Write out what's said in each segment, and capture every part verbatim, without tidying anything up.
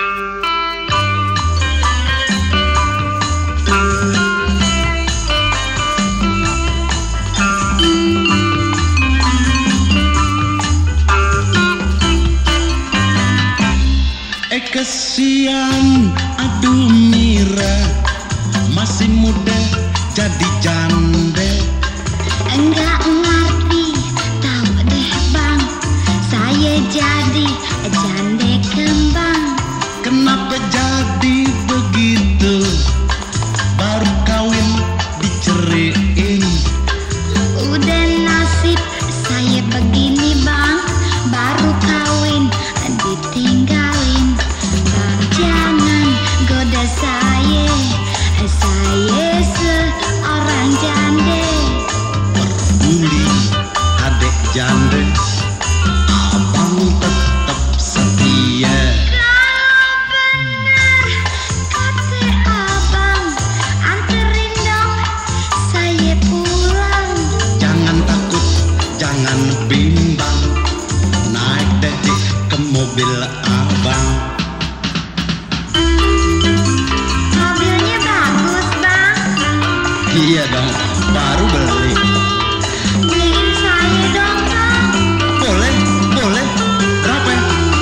Eh kesian, aduh Mira, masih muda jadi jande. Enggak ngerti, tahu deh bang, saya jadi jande kembang. Kenapa jadi begitu? Baru kawin diceriin. Udah nasib saya begini bang, baru kawin ditinggalin. Bang jangan goda saya, saya seorang jande. Peduli adek jande, abang tetap setia. Kalau benar kata abang, anterin dong saya pulang. Jangan takut, jangan bimbang, naik deh ke mobil abang. Mobilnya bagus bang, Iya dong, baru beli. beliin saya dong bang. Boleh, boleh. Berapa?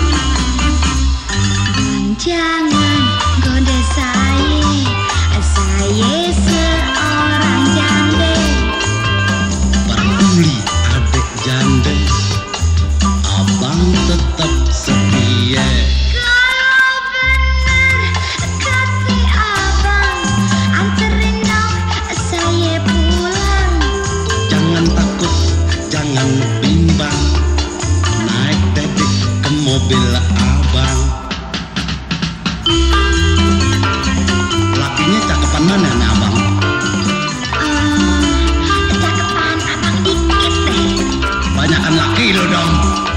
Bang jangan goda saya, saya seorang jande. Peduli adek jande, abang tetap setia. Kalau benar kata abang, anterin dong saya pulang. Jangan takut, jangan bimbang, naik deh ke mobil abang. Lakinya cakepan mana nih abang? Eh, cakepan abang dikit deh. Banyakan laki lo dong.